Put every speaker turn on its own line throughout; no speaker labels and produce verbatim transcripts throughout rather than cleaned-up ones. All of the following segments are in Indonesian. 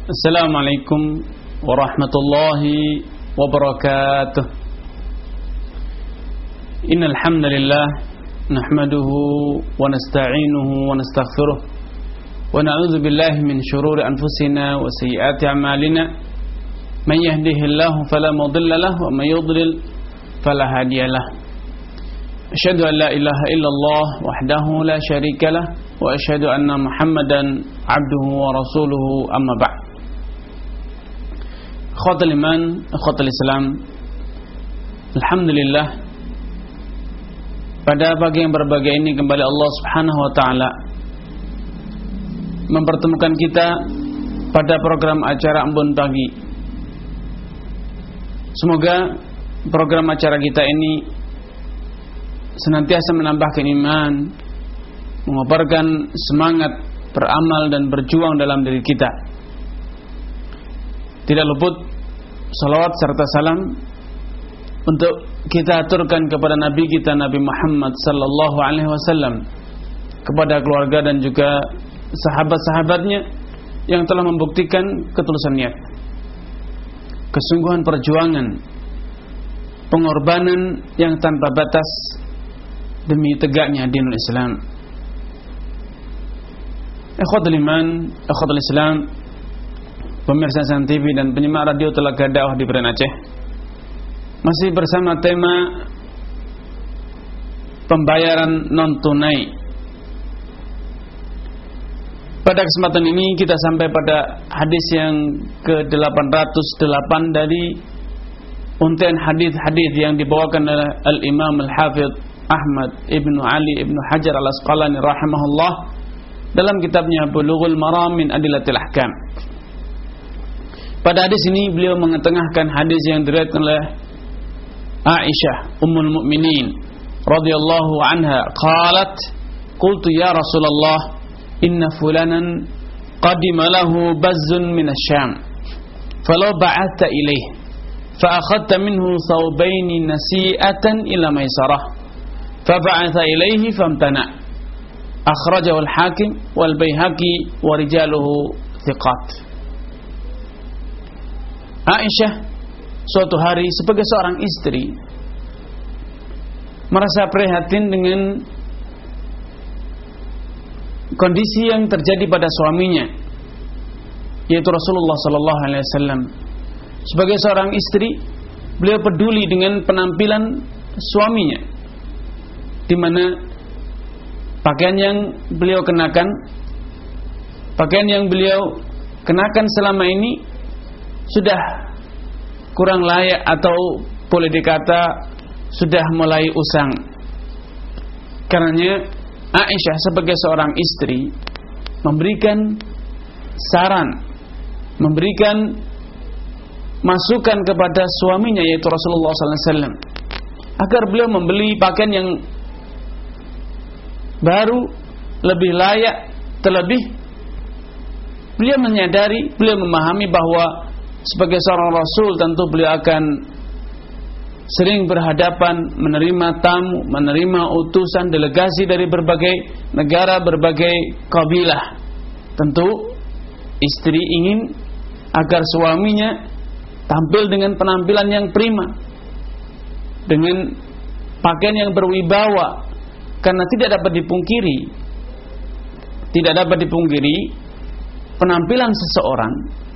Assalamualaikum warahmatullahi wabarakatuh. Innal hamdalillah nahmaduhu wa nasta'inuhu wa nastaghfiruh wa na'udzu billahi min shururi anfusina wa sayyiati a'malina. Man yahdihillahu fala mudilla lahu wa man yudlil fala hadiya lahu. Asyhadu an la ilaha illallah wahdahu la syarika lah wa asyhadu anna Muhammadan abduhu wa rasuluhu amma ba'd. Akhwatul iman, akhwatul Islam, alhamdulillah, pada pagi yang berbahagia ini kembali Allah Subhanahu wa taala mempertemukan kita pada program acara Embun Pagi. Semoga program acara kita ini senantiasa menambahkan iman, mengobarkan semangat beramal dan berjuang dalam diri kita. Tidak luput salawat serta salam untuk kita aturkan kepada Nabi kita Nabi Muhammad sallallahu alaihi wasallam, kepada keluarga dan juga sahabat-sahabatnya yang telah membuktikan ketulusan niat, kesungguhan perjuangan, pengorbanan yang tanpa batas demi tegaknya dinul Islam. Ikhwatul iman, ikhwatul Islam, pemirsa S N T V dan penyimak radio Telaga Dakwah di Beren Aceh, masih bersama tema pembayaran non tunai. Pada kesempatan ini kita sampai pada hadis yang ke delapan ratus delapan dari untayan hadis-hadis yang dibawakan oleh Al-Imam Al-Hafidh Ahmad Ibnu Ali Ibnu Hajar Al-Asqalani rahimahullah dalam kitabnya Bulughul Maram min Adillatil Ahkam. Pada hadis ini beliau mengetengahkan hadis yang diriwayatkan oleh Aisyah Ummul Mukminin radhiyallahu anha, qalat qultu ya Rasulullah inna fulanan qadima lahu bazzun min asy-Syam falau ba'atha ilayhi fa akhadta minhu thawbayn nasi'atan ila maisarah fa ba'atha ilayhi famtana. Akhrajahu al-Hakim wal Baihaqi wa rijaluhu thiqat. Aisyah suatu hari sebagai seorang istri merasa prihatin dengan kondisi yang terjadi pada suaminya, yaitu Rasulullah sallallahu alaihi wasallam. Sebagai seorang istri, beliau peduli dengan penampilan suaminya, di mana pakaian yang beliau kenakan, pakaian yang beliau kenakan selama ini sudah kurang layak atau boleh dikata sudah mulai usang. Karenanya Aisyah sebagai seorang istri memberikan saran, memberikan masukan kepada suaminya yaitu Rasulullah sallallahu alaihi wasallam agar beliau membeli pakaian yang baru, lebih layak, terlebih beliau menyadari, beliau memahami bahwa sebagai seorang Rasul tentu beliau akan sering berhadapan, menerima tamu, menerima utusan delegasi dari berbagai negara, berbagai kabilah. Tentu istri ingin agar suaminya tampil dengan penampilan yang prima, dengan pakaian yang berwibawa, karena tidak dapat dipungkiri, tidak dapat dipungkiri penampilan seseorang,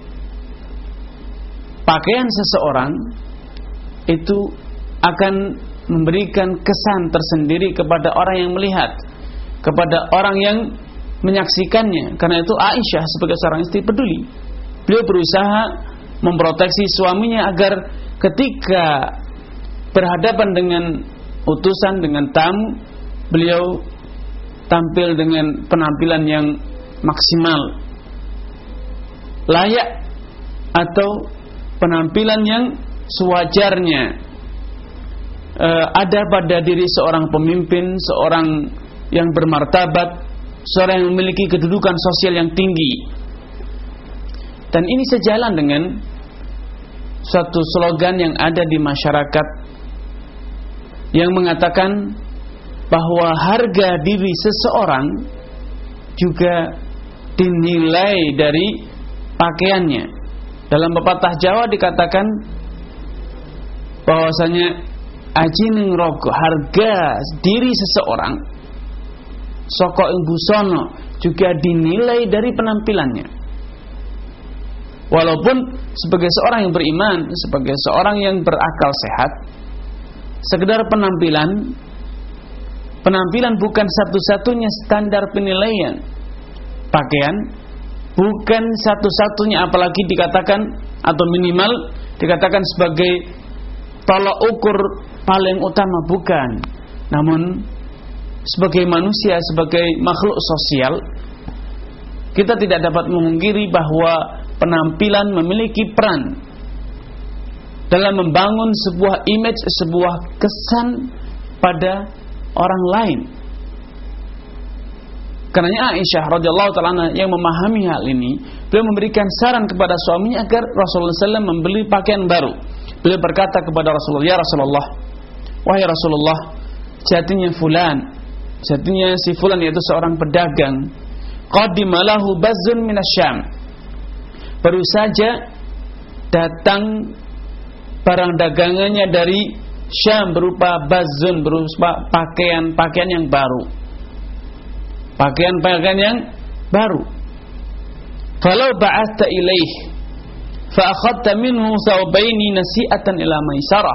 pakaian seseorang itu akan memberikan kesan tersendiri kepada orang yang melihat, kepada orang yang menyaksikannya. Karena itu Aisyah sebagai seorang istri peduli. Beliau berusaha memproteksi suaminya agar ketika berhadapan dengan utusan, dengan tamu, beliau tampil dengan penampilan yang maksimal, layak, atau penampilan yang sewajarnya e, ada pada diri seorang pemimpin, seorang yang bermartabat, seorang yang memiliki kedudukan sosial yang tinggi. Dan ini sejalan dengan suatu slogan yang ada di masyarakat yang mengatakan bahwa harga diri seseorang juga dinilai dari pakaiannya. Dalam pepatah Jawa dikatakan bahwasanya aji ning rogo, harga diri seseorang saka ing busana juga dinilai dari penampilannya. Walaupun sebagai seorang yang beriman, sebagai seorang yang berakal sehat, sekedar penampilan penampilan bukan satu-satunya standar penilaian. Pakaian bukan satu-satunya, apalagi dikatakan atau minimal dikatakan sebagai tolak ukur paling utama, bukan. Namun sebagai manusia, sebagai makhluk sosial, kita tidak dapat memungkiri bahwa penampilan memiliki peran dalam membangun sebuah image, sebuah kesan pada orang lain. Karenanya Aisyah radhiyallahu taala anha yang memahami hal ini, beliau memberikan saran kepada suaminya agar Rasulullah sallallahu alaihi wasallam membeli pakaian baru. Beliau berkata kepada Rasulullah, "Ya Rasulullah, wahai Rasulullah, jadinya fulan, jadinya si fulan yaitu seorang pedagang, qadimalahu bazzun minasyam. Baru saja datang barang dagangannya dari Syam berupa bazzun, berupa pakaian-pakaian yang baru. Pakaian-pakaian yang baru. Falau ba'atha ilaih fa akhadta minhu thawbaini nasi'atan ila maisarah."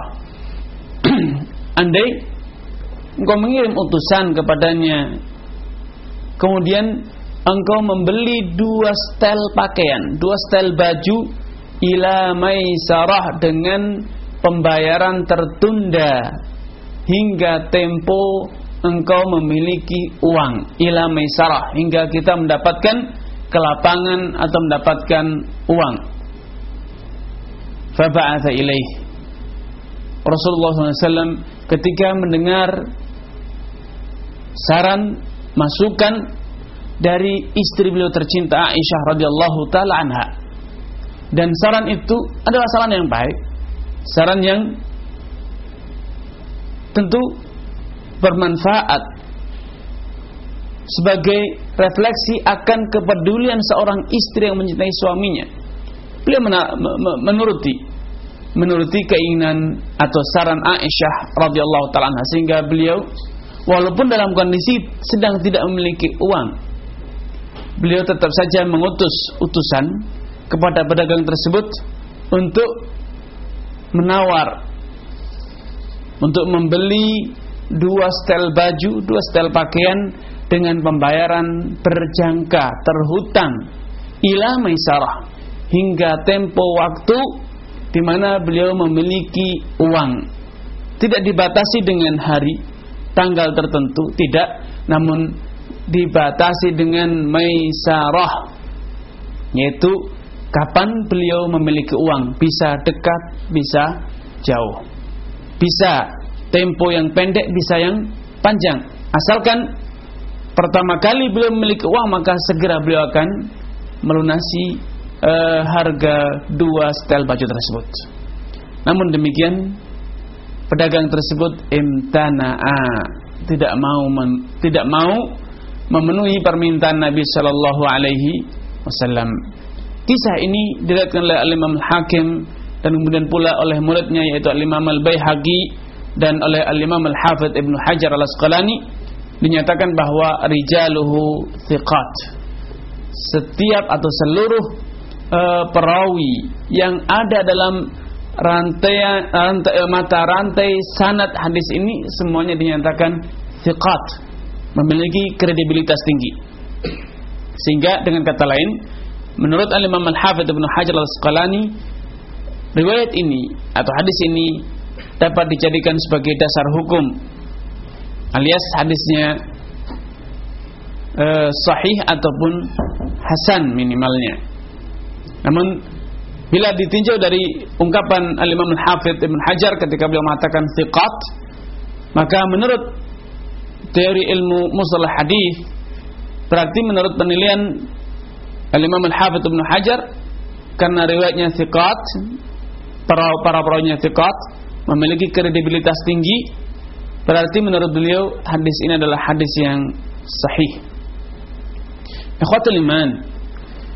Andai engkau mengirim utusan kepadanya, kemudian engkau membeli dua setel pakaian, dua setel baju, ila maisarah, dengan pembayaran tertunda hingga tempo engkau memiliki uang, ila maisarah, hingga kita mendapatkan kelapangan atau mendapatkan uang. Fa ba'atha ilaih. Rasulullah sallallahu alaihi wasallam ketika mendengar saran, masukan dari istri beliau tercinta Aisyah radhiyallahu taala anha, dan saran itu adalah saran yang baik, saran yang tentu bermanfaat sebagai refleksi akan kepedulian seorang istri yang mencintai suaminya. Beliau menuruti menuruti keinginan atau saran Aisyah radhiyallahu taala anha, sehingga beliau walaupun dalam kondisi sedang tidak memiliki uang, beliau tetap saja mengutus utusan kepada pedagang tersebut untuk menawar, untuk membeli dua setel baju, dua setel pakaian dengan pembayaran berjangka, terhutang, ila maisarah, hingga tempo waktu di mana beliau memiliki uang. Tidak dibatasi dengan hari, tanggal tertentu, tidak, namun dibatasi dengan maisarah, yaitu kapan beliau memiliki uang, bisa dekat, bisa jauh, bisa tempo yang pendek, bisa yang panjang. Asalkan pertama kali beliau memiliki uang, maka segera beliau akan melunasi uh, harga dua setel baju tersebut. Namun demikian, pedagang tersebut imtana'a, tidak mau men, tidak mau memenuhi permintaan Nabi sallallahu alaihi wasallam. Kisah ini diriwayatkan oleh Al-Imam Al-Hakim dan kemudian pula oleh muridnya yaitu Al-Imam Al-Baihaqi dan oleh Al-Imam Al-Hafidz Ibnu Hajar Al-Asqalani, dinyatakan bahwa rijaluhu thiqat. Setiap atau seluruh uh, perawi yang ada dalam rantai, rantai mata rantai sanad hadis ini semuanya dinyatakan thiqat, memiliki kredibilitas tinggi. Sehingga dengan kata lain, menurut Al-Imam Al-Hafidz Ibnu Hajar Al-Asqalani, riwayat ini atau hadis ini dapat dijadikan sebagai dasar hukum, alias hadisnya eh, sahih ataupun hasan minimalnya. Namun bila ditinjau dari ungkapan Al-Imam Al-Hafidz Ibnu Hajar ketika beliau mengatakan thiqat, maka menurut teori ilmu mustalah hadis, berarti menurut penilaian Al-Imam Al-Hafidz Ibnu Hajar, karena riwayatnya thiqat, para para perawinya thiqat, memiliki kredibilitas tinggi, berarti menurut beliau hadis ini adalah hadis yang sahih. Ikhwatul iman,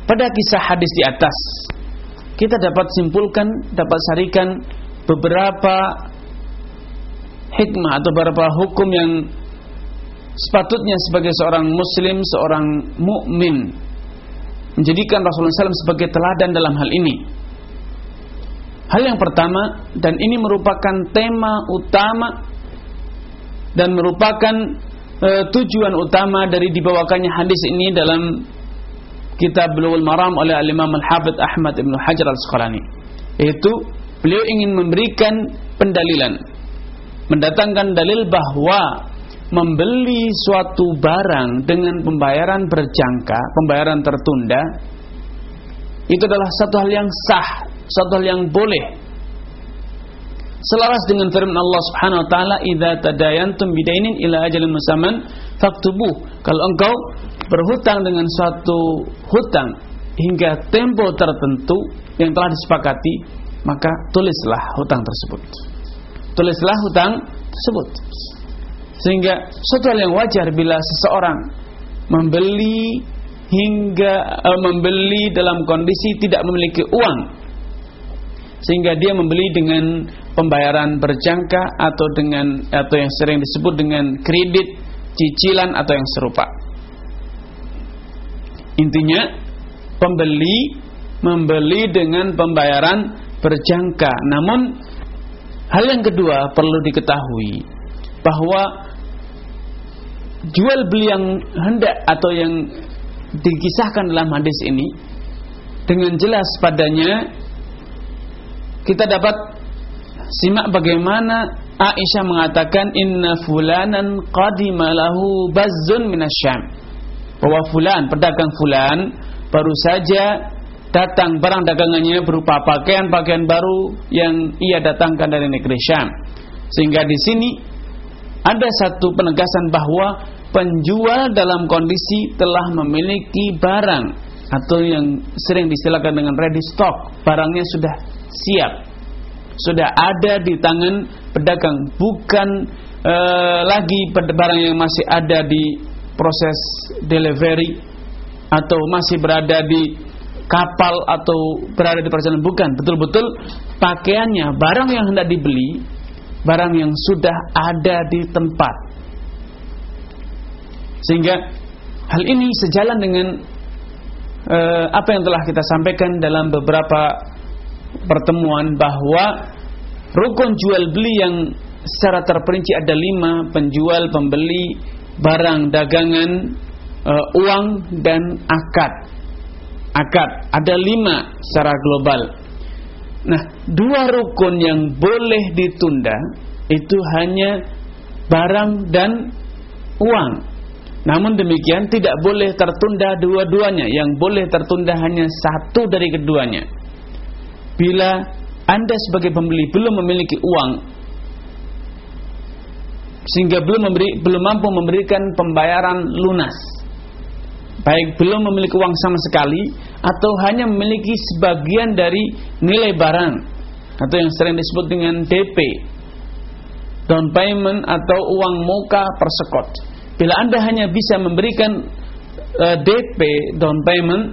pada kisah hadis di atas kita dapat simpulkan, dapat sarikan beberapa hikmah atau beberapa hukum yang sepatutnya sebagai seorang muslim, seorang mukmin menjadikan Rasulullah shallallahu alaihi wasallam sebagai teladan dalam hal ini. Hal yang pertama, dan ini merupakan tema utama dan merupakan e, tujuan utama dari dibawakannya hadis ini dalam kitab Bulughul Maram oleh Al-Imam Al-Hafidz Ahmad Ibn Hajar Al-Asqalani, yaitu beliau ingin memberikan pendalilan, mendatangkan dalil bahwa membeli suatu barang dengan pembayaran berjangka, pembayaran tertunda, itu adalah satu hal yang sah, satu hal yang boleh, selaras dengan firman Allah Subhanahu wa taala, "Idza tadayantum bidainin ila ajalin musamman faktubuh." Kalau engkau berhutang dengan suatu hutang hingga tempo tertentu yang telah disepakati, maka tulislah hutang tersebut. Tulislah hutang tersebut. Sehingga suatu hal yang wajar bila seseorang membeli hingga uh, membeli dalam kondisi tidak memiliki uang, sehingga dia membeli dengan pembayaran berjangka atau dengan atau yang sering disebut dengan kredit, cicilan atau yang serupa. Intinya pembeli membeli dengan pembayaran berjangka. Namun hal yang kedua perlu diketahui bahwa jual beli yang hendak atau yang dikisahkan dalam hadis ini dengan jelas padanya kita dapat simak bagaimana Aisyah mengatakan, "Inna fulanan qadima lahu bazzun minasyam." Bahwa fulan, pedagang fulan baru saja datang barang dagangannya berupa pakaian-pakaian baru yang ia datangkan dari negeri Syam. Sehingga di sini ada satu penegasan bahwa penjual dalam kondisi telah memiliki barang atau yang sering distilahkan dengan ready stock, barangnya sudah siap, sudah ada di tangan pedagang, bukan e, lagi barang yang masih ada di proses delivery atau masih berada di kapal atau berada di perjalanan, bukan, betul-betul pakaiannya, barang yang hendak dibeli, barang yang sudah ada di tempat. Sehingga hal ini sejalan dengan uh, apa yang telah kita sampaikan dalam beberapa pertemuan, bahwa rukun jual beli yang secara terperinci ada lima: penjual, pembeli, barang dagangan, uh, uang, dan akad. Akad ada lima secara global. Nah, dua rukun yang boleh ditunda itu hanya barang dan uang. Namun demikian tidak boleh tertunda dua-duanya. Yang boleh tertunda hanya satu dari keduanya. Bila Anda sebagai pembeli belum memiliki uang, sehingga belum memberi, belum mampu memberikan pembayaran lunas, baik belum memiliki uang sama sekali atau hanya memiliki sebagian dari nilai barang atau yang sering disebut dengan D P, down payment, atau uang muka persekot. Bila Anda hanya bisa memberikan uh, D P, down payment,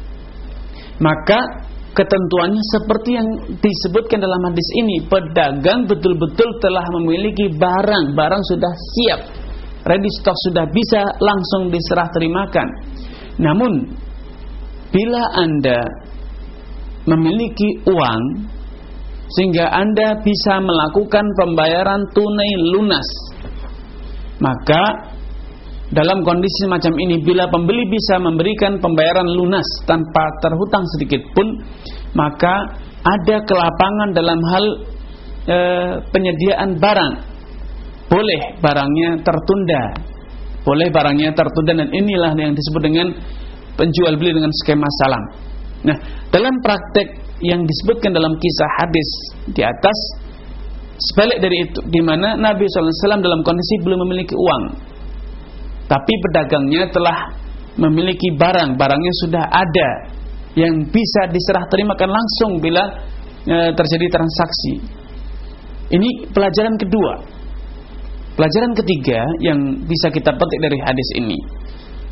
maka ketentuannya seperti yang disebutkan dalam hadis ini, pedagang betul-betul telah memiliki barang, barang sudah siap, ready stock, sudah bisa langsung diserah terimakan. Namun bila Anda memiliki uang sehingga Anda bisa melakukan pembayaran tunai lunas, maka dalam kondisi semacam ini, bila pembeli bisa memberikan pembayaran lunas tanpa terhutang sedikit pun, maka ada kelapangan dalam hal e, penyediaan barang. Boleh barangnya tertunda, boleh barangnya tertunda, dan inilah yang disebut dengan penjual beli dengan skema salam. Nah, dalam praktek yang disebutkan dalam kisah hadis di atas, sebalik dari itu, di mana Nabi shallallahu alaihi wasallam dalam kondisi belum memiliki uang, tapi pedagangnya telah memiliki barang, barangnya sudah ada yang bisa diserah terimakan langsung bila e, terjadi transaksi. Ini pelajaran kedua. Pelajaran ketiga yang bisa kita petik dari hadis ini,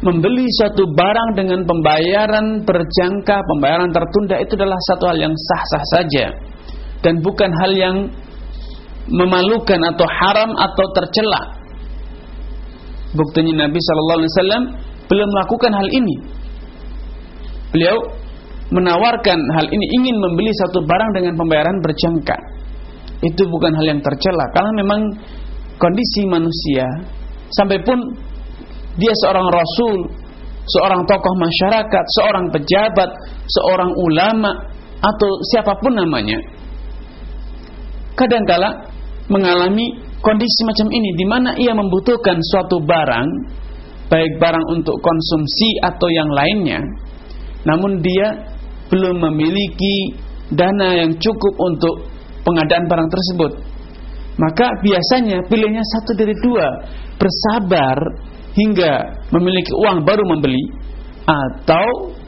membeli suatu barang dengan pembayaran berjangka, pembayaran tertunda, itu adalah satu hal yang sah-sah saja dan bukan hal yang memalukan atau haram atau tercela. Buktinya Nabi shallallahu alaihi wasallam belum melakukan hal ini. Beliau menawarkan hal ini, ingin membeli satu barang dengan pembayaran berjangka. Itu bukan hal yang tercela, karena memang kondisi manusia, sampai pun dia seorang rasul, seorang tokoh masyarakat, seorang pejabat, seorang ulama, atau siapapun namanya, kadangkala mengalami kondisi macam ini, di mana ia membutuhkan suatu barang, baik barang untuk konsumsi atau yang lainnya, namun dia belum memiliki dana yang cukup untuk pengadaan barang tersebut. Maka biasanya pilihnya satu dari dua, bersabar hingga memiliki uang baru membeli, atau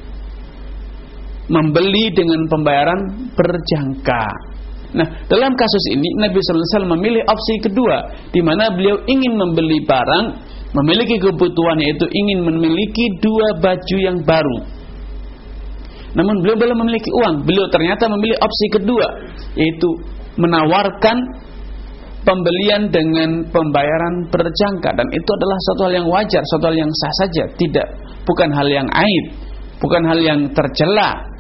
membeli dengan pembayaran berjangka. Nah, dalam kasus ini Nabi shallallahu alaihi wasallam memilih opsi kedua, di mana beliau ingin membeli barang, memiliki kebutuhan, yaitu ingin memiliki dua baju yang baru. Namun beliau belum memiliki uang. Beliau ternyata memilih opsi kedua, yaitu menawarkan pembelian dengan pembayaran berjangka, dan itu adalah suatu hal yang wajar, suatu hal yang sah saja, tidak, bukan hal yang aib, bukan hal yang tercela.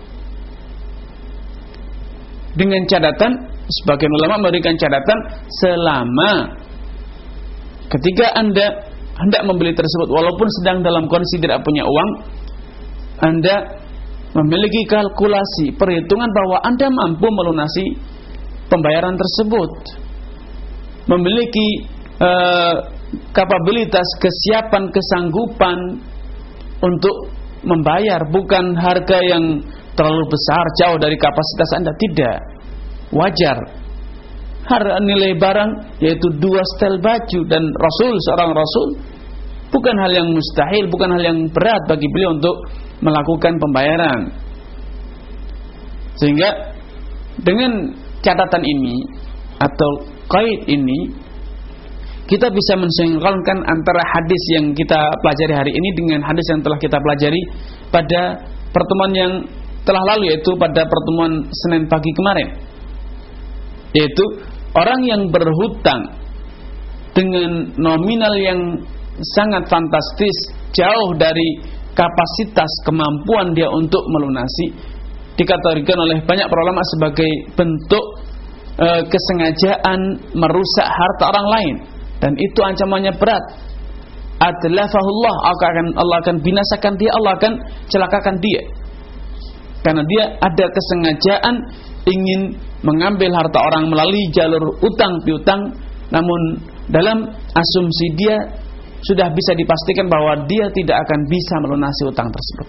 Dengan catatan, sebagian ulama memberikan catatan, selama ketika Anda hendak membeli tersebut, walaupun sedang dalam kondisi tidak punya uang, Anda memiliki kalkulasi, perhitungan bahwa Anda mampu melunasi pembayaran tersebut, memiliki uh, kapabilitas, kesiapan, kesanggupan untuk membayar, bukan harga yang terlalu besar, jauh dari kapasitas Anda, tidak, wajar. Harga nilai barang yaitu dua setel baju, dan Rasul, seorang Rasul, bukan hal yang mustahil, bukan hal yang berat bagi beliau untuk melakukan pembayaran. Sehingga dengan catatan ini atau qaid ini, kita bisa mensinkronkan antara hadis yang kita pelajari hari ini dengan hadis yang telah kita pelajari pada pertemuan yang telah lalu, yaitu pada pertemuan Senin pagi kemarin, yaitu orang yang berhutang dengan nominal yang sangat fantastis, jauh dari kapasitas kemampuan dia untuk melunasi, dikategorikan oleh banyak para ulama sebagai bentuk e, kesengajaan merusak harta orang lain, dan itu ancamannya berat. Atlafahullah, akan Allah akan binasakan dia, Allah akan celakakan dia, karena dia ada kesengajaan ingin mengambil harta orang melalui jalur utang piutang, namun dalam asumsi dia sudah bisa dipastikan bahwa dia tidak akan bisa melunasi utang tersebut.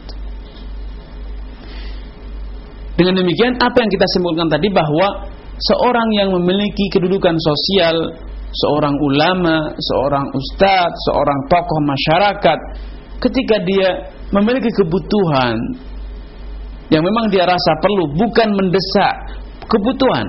Dengan demikian, apa yang kita simpulkan tadi, bahwa seorang yang memiliki kedudukan sosial, seorang ulama, seorang ustadz, seorang tokoh masyarakat, ketika dia memiliki kebutuhan yang memang dia rasa perlu, bukan mendesak, kebutuhan,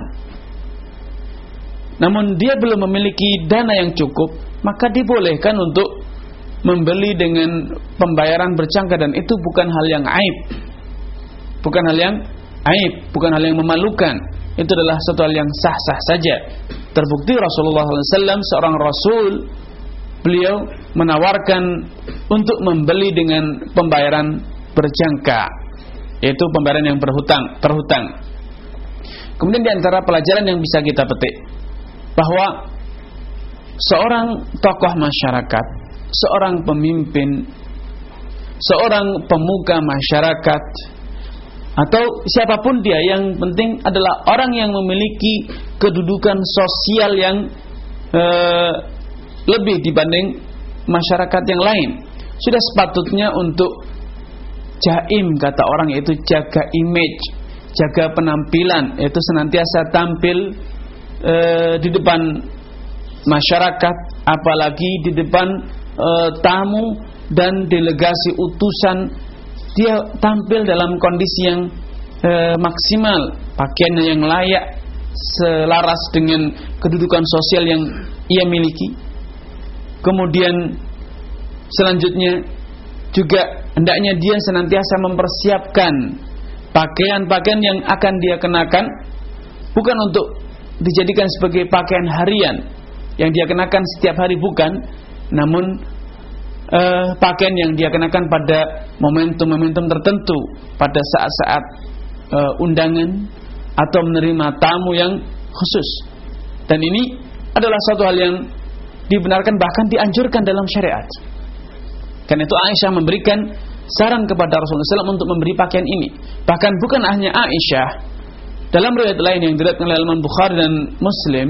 namun dia belum memiliki dana yang cukup, maka dibolehkan untuk membeli dengan pembayaran berjangka, dan itu bukan hal yang aib, bukan hal yang aib, bukan hal yang memalukan. Itu adalah suatu hal yang sah-sah saja. Terbukti Rasulullah shallallahu alaihi wasallam, seorang Rasul, beliau menawarkan untuk membeli dengan pembayaran berjangka, yaitu pembayaran yang berhutang, terhutang. Kemudian di antara pelajaran yang bisa kita petik, bahwa seorang tokoh masyarakat, seorang pemimpin, seorang pemuka masyarakat, atau siapapun dia, yang penting adalah orang yang memiliki kedudukan sosial yang ee, lebih dibanding masyarakat yang lain, sudah sepatutnya untuk jaim, kata orang, yaitu jaga image, jaga penampilan, yaitu senantiasa tampil ee, di depan masyarakat, apalagi di depan e, tamu dan delegasi utusan, dia tampil dalam kondisi yang e, maksimal, pakaiannya yang layak, selaras dengan kedudukan sosial yang ia miliki. Kemudian selanjutnya juga hendaknya dia senantiasa mempersiapkan pakaian-pakaian yang akan dia kenakan, bukan untuk dijadikan sebagai pakaian harian yang dia kenakan setiap hari, bukan, namun uh, pakaian yang dia kenakan pada momentum-momentum tertentu, pada saat-saat uh, undangan atau menerima tamu yang khusus. Dan ini adalah suatu hal yang dibenarkan, bahkan dianjurkan dalam syariat. Karena itu Aisyah memberikan saran kepada Rasulullah shallallahu alaihi wasallam untuk memberi pakaian ini. Bahkan bukan hanya Aisyah, dalam riwayat lain yang diriwayatkan oleh Imam Bukhari dan Muslim,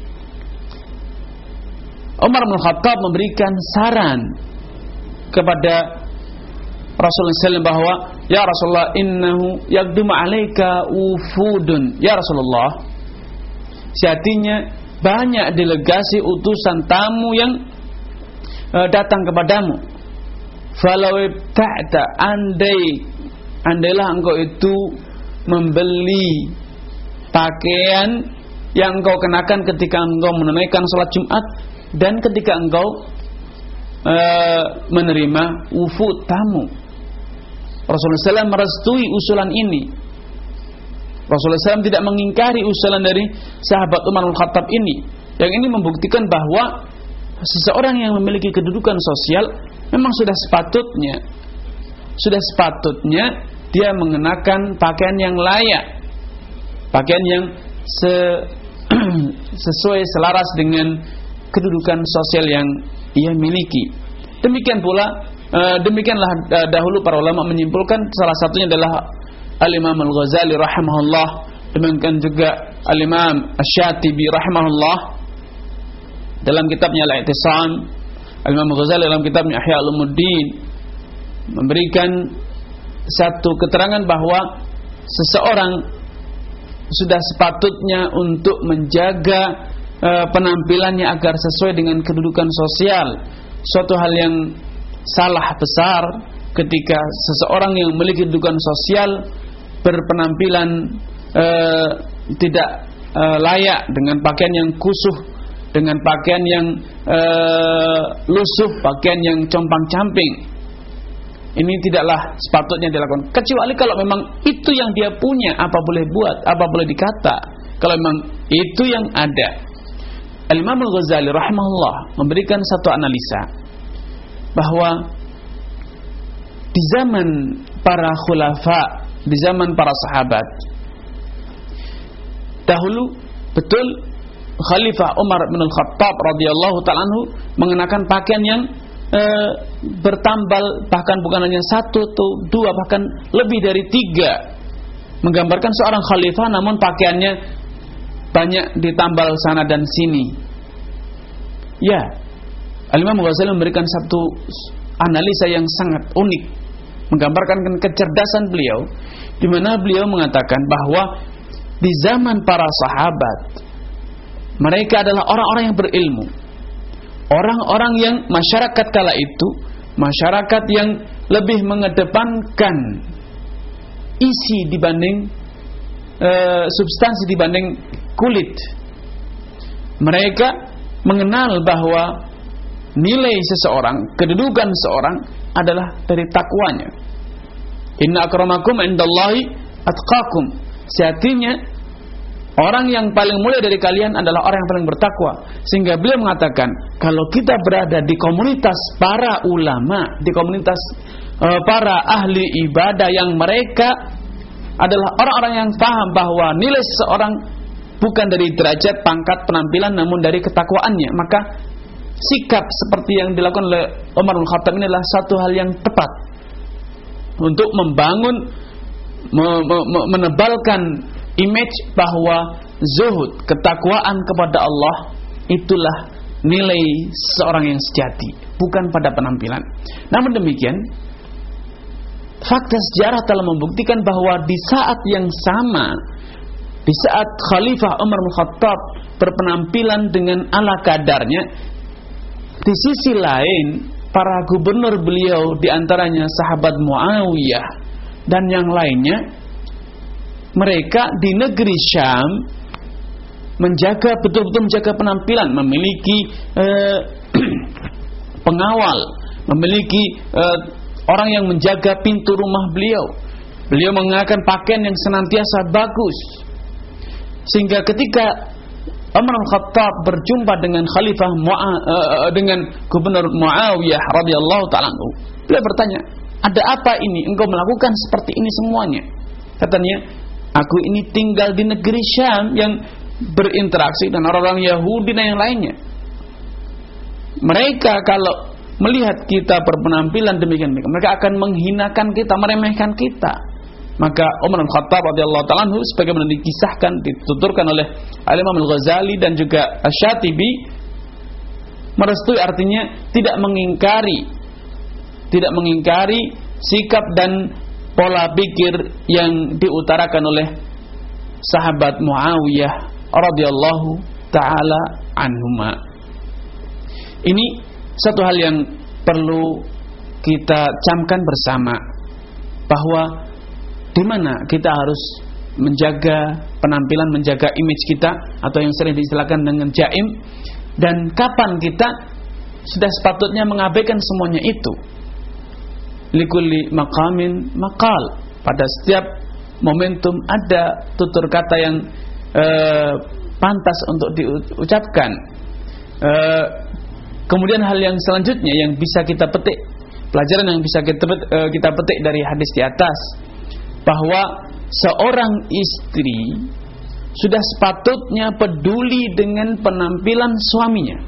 Umar bin Khattab memberikan saran kepada Rasulullah shallallahu alaihi wasallam bahwa, ya Rasulullah, innahu yaqdumu alaika wufudun. Ya Rasulullah, sejatinya banyak delegasi utusan tamu yang uh, datang kepadamu. Falau ta'ta, andai andailah engkau itu membeli pakaian yang engkau kenakan ketika engkau menunaikan salat Jumat dan ketika engkau uh, menerima wufud tamu. Rasulullah shallallahu alaihi wasallam merestui usulan ini. Rasulullah shallallahu alaihi wasallam tidak mengingkari usulan dari sahabat Umar bin Khattab ini. Yang ini membuktikan bahwa seseorang yang memiliki kedudukan sosial memang sudah sepatutnya sudah sepatutnya dia mengenakan pakaian yang layak, pakaian yang se, sesuai selaras dengan kedudukan sosial yang ia miliki. Demikian pula uh, demikianlah uh, dahulu para ulama menyimpulkan, salah satunya adalah Al-Imam Al-Ghazali rahimahullah, demikian juga Al-Imam Asy-Syatibi rahimahullah dalam kitabnya Al-I'tisam. Al-Imam Al-Ghazali dalam kitabnya Ihya Ulumuddin memberikan satu keterangan bahwa seseorang sudah sepatutnya untuk menjaga uh, penampilannya agar sesuai dengan kedudukan sosial. Suatu hal yang salah besar ketika seseorang yang memiliki kedudukan sosial berpenampilan uh, tidak uh, layak dengan pakaian yang kusuh, dengan pakaian yang uh, lusuh, pakaian yang compang-camping. Ini tidaklah sepatutnya dilakukan, kecuali kalau memang itu yang dia punya, apa boleh buat, apa boleh dikata. Kalau memang itu yang ada. Al-Imam Al-Ghazali rahimahullah memberikan satu analisa bahwa di zaman para khulafa, di zaman para sahabat dahulu, betul Khalifah Umar bin Al-Khattab radhiyallahu ta'ala anhu mengenakan pakaian yang e, bertambal, bahkan bukan hanya satu atau dua, bahkan lebih dari tiga, menggambarkan seorang khalifah namun pakaiannya banyak ditambal sana dan sini. Ya, Al-Imam Ghazali memberikan satu analisa yang sangat unik, menggambarkan kecerdasan beliau, di mana beliau mengatakan bahwa di zaman para sahabat, mereka adalah orang-orang yang berilmu, orang-orang yang masyarakat kala itu, masyarakat yang lebih mengedepankan isi dibanding e, substansi dibanding kulit. Mereka mengenal bahwa nilai seseorang, kedudukan seseorang adalah dari takwanya. Inna akramakum indallahi atqakum. Sejatinya orang yang paling mulia dari kalian adalah orang yang paling bertakwa. Sehingga beliau mengatakan, kalau kita berada di komunitas para ulama, di komunitas uh, para ahli ibadah yang mereka adalah orang-orang yang paham bahwa nilai seseorang bukan dari derajat, pangkat, penampilan, namun dari ketakwaannya, maka sikap seperti yang dilakukan oleh Umar bin Khattab ini adalah satu hal yang tepat untuk membangun, me- me- menebalkan image bahwa zuhud, ketakwaan kepada Allah, itulah nilai seorang yang sejati, bukan pada penampilan. Namun demikian, fakta sejarah telah membuktikan bahwa di saat yang sama, di saat Khalifah Umar bin Khattab berpenampilan dengan ala kadarnya, di sisi lain para gubernur beliau, diantaranya sahabat Muawiyah dan yang lainnya, mereka di negeri Syam menjaga, betul-betul menjaga penampilan, memiliki eh, pengawal, memiliki eh, orang yang menjaga pintu rumah beliau. Beliau mengenakan pakaian yang senantiasa bagus, sehingga ketika Umar Al-Khattab berjumpa dengan Khalifah Mu'a, uh, dengan Gubernur Muawiyah radhiyallahu ta'ala anhu, beliau bertanya, ada apa ini? Engkau melakukan seperti ini semuanya? Katanya, aku ini tinggal di negeri Syam yang berinteraksi dengan orang-orang Yahudi dan yang lainnya. Mereka kalau melihat kita berpenampilan demikian, mereka akan menghinakan kita, meremehkan kita. Maka Umar Al-Khattab radhiyallahu ta'ala anhu, sebagaimana dikisahkan, dituturkan oleh Al-Imam Al-Ghazali dan juga Asy-Syatibi, merestui, artinya tidak mengingkari tidak mengingkari sikap dan pola pikir yang diutarakan oleh sahabat Muawiyah radhiyallahu ta'ala anhuma. Ini satu hal yang perlu kita camkan bersama, bahwa di mana kita harus menjaga penampilan, menjaga image kita, atau yang sering diistilahkan dengan jaim, dan kapan kita sudah sepatutnya mengabaikan semuanya itu. Likulli maqamin maqal, pada setiap momentum ada tutur kata yang eh, pantas untuk diucapkan. Eh, kemudian hal yang selanjutnya yang bisa kita petik, pelajaran yang bisa kita petik, eh, kita petik dari hadis di atas, bahwa seorang istri sudah sepatutnya peduli dengan penampilan suaminya.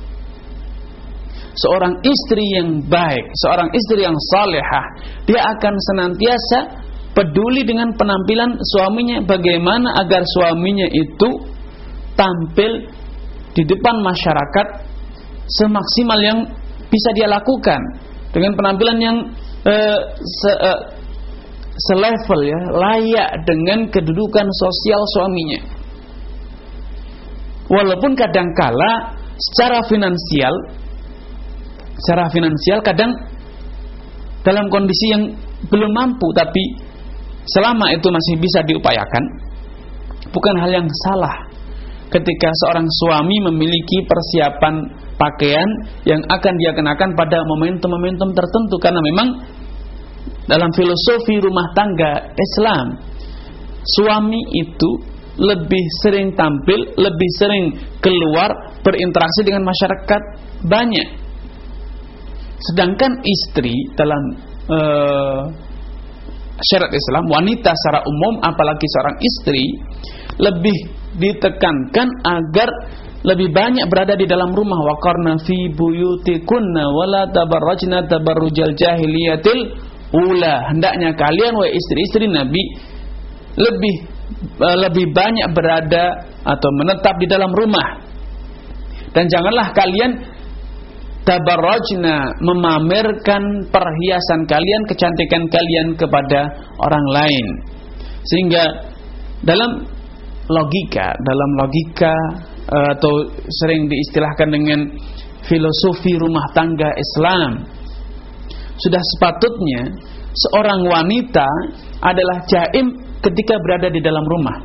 Seorang istri yang baik, seorang istri yang salehah, dia akan senantiasa peduli dengan penampilan suaminya, bagaimana agar suaminya itu tampil di depan masyarakat semaksimal yang bisa dia lakukan, dengan penampilan yang uh, se, uh, selevel, ya, layak dengan kedudukan sosial suaminya. Walaupun kadangkala secara finansial, secara finansial kadang dalam kondisi yang belum mampu, tapi selama itu masih bisa diupayakan, bukan hal yang salah ketika seorang suami memiliki persiapan pakaian yang akan dia kenakan pada momentum-momentum tertentu. Karena memang dalam filosofi rumah tangga Islam, suami itu lebih sering tampil, lebih sering keluar, berinteraksi dengan masyarakat banyak. Sedangkan istri dalam uh, syariat Islam, wanita secara umum, apalagi seorang istri, lebih ditekankan agar lebih banyak berada di dalam rumah. Waqarna fi buyutikunna wala tabarrajna tabarrujal jahiliyatil ula. Hendaknya kalian, wahai istri-istri Nabi, lebih uh, lebih banyak berada atau menetap di dalam rumah, dan janganlah kalian tabarrajna, memamerkan perhiasan kalian, kecantikan kalian kepada orang lain. Sehingga dalam logika, dalam logika atau sering diistilahkan dengan filosofi rumah tangga Islam, sudah sepatutnya seorang wanita adalah jaim ketika berada di dalam rumah,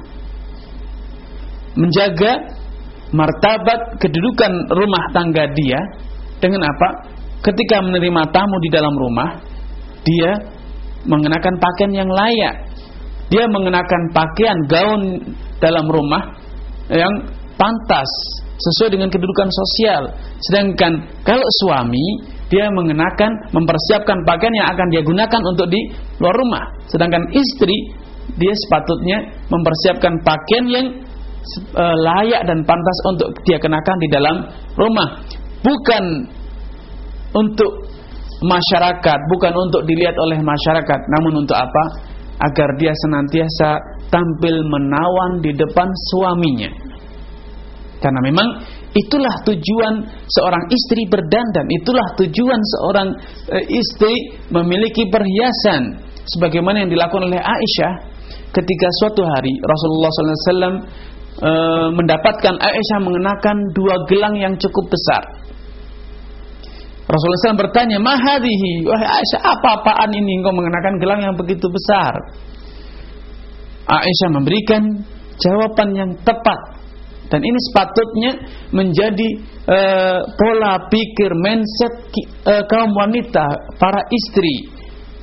menjaga martabat kedudukan rumah tangga dia. Dengan apa? Ketika menerima tamu di dalam rumah, dia mengenakan pakaian yang layak, dia mengenakan pakaian gaun dalam rumah yang pantas sesuai dengan kedudukan sosial. Sedangkan kalau suami, dia mengenakan, mempersiapkan pakaian yang akan dia gunakan untuk di luar rumah. Sedangkan istri, dia sepatutnya mempersiapkan pakaian yang uh, layak dan pantas untuk dia kenakan di dalam rumah. Bukan untuk masyarakat, bukan untuk dilihat oleh masyarakat, namun untuk apa? Agar dia senantiasa tampil menawan di depan suaminya. Karena memang itulah tujuan seorang istri berdandan, itulah tujuan seorang e, istri memiliki perhiasan, sebagaimana yang dilakukan oleh Aisyah ketika suatu hari Rasulullah shallallahu alaihi wasallam e, mendapatkan Aisyah mengenakan dua gelang yang cukup besar. Rasulullah shallallahu alaihi wasallam bertanya, "Mahadhihi, wahai Aisyah, apa-apaan ini engkau mengenakan gelang yang begitu besar?" Aisyah memberikan jawaban yang tepat. Dan ini sepatutnya menjadi uh, pola pikir, mindset uh, kaum wanita, para istri,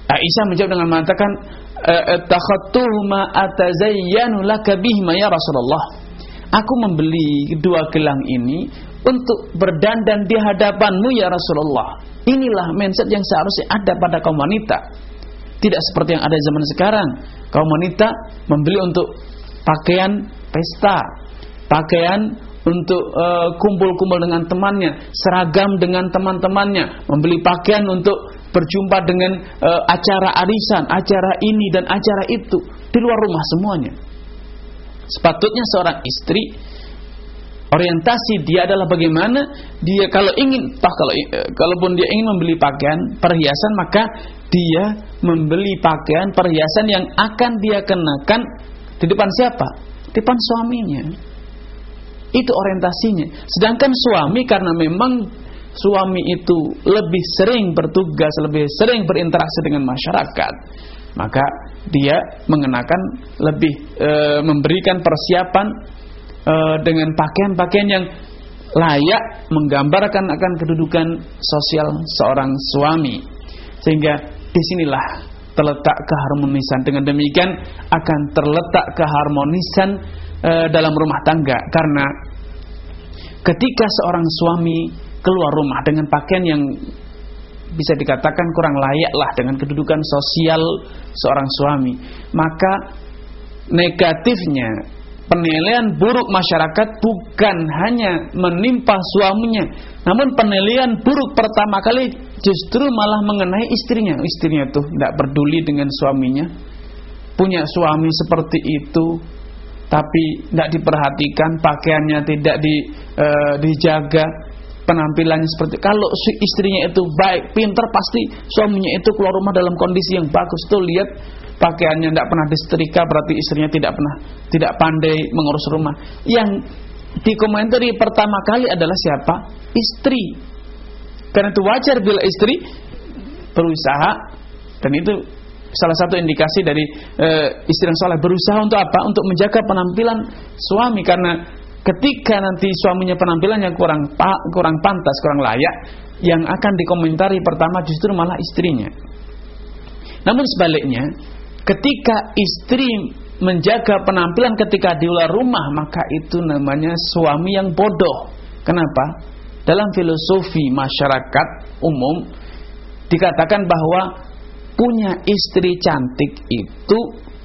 Aisyah menjawab dengan mengatakan, "Takhattuhuma atazayyanu laka bihima ya Rasulullah." Aku membeli dua gelang ini untuk berdandan di hadapanmu ya Rasulullah. Inilah mindset yang seharusnya ada pada kaum wanita. Tidak seperti yang ada zaman sekarang. Kaum wanita membeli untuk pakaian pesta, pakaian untuk uh, kumpul-kumpul dengan temannya, seragam dengan teman-temannya, membeli pakaian untuk berjumpa dengan uh, acara arisan, acara ini dan acara itu, di luar rumah semuanya. Sepatutnya seorang istri, orientasi dia adalah bagaimana dia kalau ingin, toh kalau uh, kalaupun dia ingin membeli pakaian perhiasan, maka dia membeli pakaian perhiasan yang akan dia kenakan di depan siapa? Di depan suaminya. Itu orientasinya. Sedangkan suami, karena memang suami itu lebih sering bertugas, lebih sering berinteraksi dengan masyarakat, maka dia mengenakan lebih e, memberikan persiapan e, dengan pakaian-pakaian yang layak menggambarkan akan kedudukan sosial seorang suami. Sehingga disinilah terletak keharmonisan. Dengan demikian akan terletak keharmonisan e, dalam rumah tangga. Karena ketika seorang suami keluar rumah dengan pakaian yang bisa dikatakan kurang layaklah dengan kedudukan sosial seorang suami, maka negatifnya, penilaian buruk masyarakat bukan hanya menimpa suaminya, namun penilaian buruk pertama kali justru malah mengenai istrinya. Istrinya tuh tidak peduli dengan suaminya, punya suami seperti itu, tapi tidak diperhatikan, pakaiannya tidak di, e, dijaga, penampilannya seperti. Kalau istrinya itu baik, pintar, pasti suaminya itu keluar rumah dalam kondisi yang bagus. Tuh lihat pakaiannya tidak pernah disetrika, berarti istrinya tidak pernah, tidak pandai mengurus rumah. Yang dikomentari pertama kali adalah siapa? Istri. Karena itu wajar bila istri berusaha, dan itu salah satu indikasi dari e, istri yang saleh, berusaha untuk apa? Untuk menjaga penampilan suami. Karena ketika nanti suaminya penampilannya kurang kurang pantas, kurang layak, yang akan dikomentari pertama justru malah istrinya. Namun sebaliknya, ketika istri menjaga penampilan ketika di luar rumah, maka itu namanya suami yang bodoh. Kenapa? Dalam filosofi masyarakat umum dikatakan bahwa punya istri cantik itu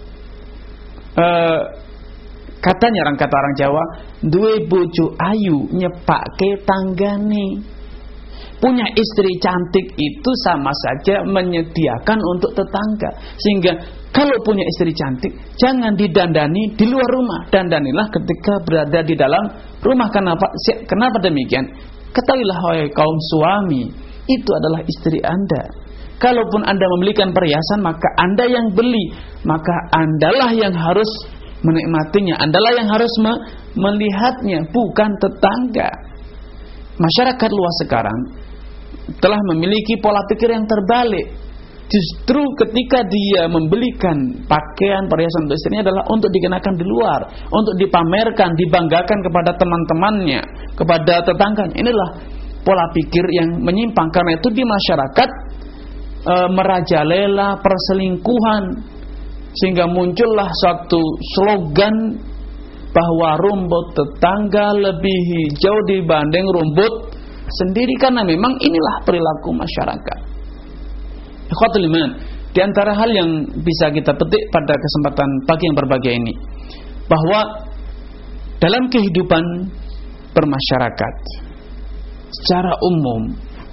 eh, katanya orang kata orang Jawa, duwe bojo ayu nyepake tanggane. Punya istri cantik itu sama saja menyediakan untuk tetangga. Sehingga kalau punya istri cantik, jangan didandani di luar rumah, dandanilah ketika berada di dalam rumah. Kenapa? Kenapa demikian? Ketahuilah wahai kaum suami, itu adalah istri Anda. Kalaupun Anda membelikan perhiasan, maka Anda yang beli, maka Andalah yang harus menikmatinya, Andalah yang harus me melihatnya, bukan tetangga. Masyarakat luas sekarang telah memiliki pola pikir yang terbalik. Justru ketika dia membelikan pakaian perhiasan untuk istrinya adalah untuk dikenakan di luar, untuk dipamerkan, dibanggakan kepada teman-temannya, kepada tetangganya. Inilah pola pikir yang menyimpang. Karena itu di masyarakat e, merajalela perselingkuhan, sehingga muncullah suatu slogan bahwa rumput tetangga lebih hijau dibanding rumput sendiri. Karena memang inilah perilaku masyarakat. Ikhwatul iman, di antara hal yang bisa kita petik pada kesempatan pagi yang berbahagia ini, bahwa dalam kehidupan bermasyarakat secara umum,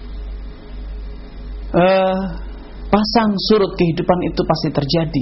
eh, pasang surut kehidupan itu pasti terjadi.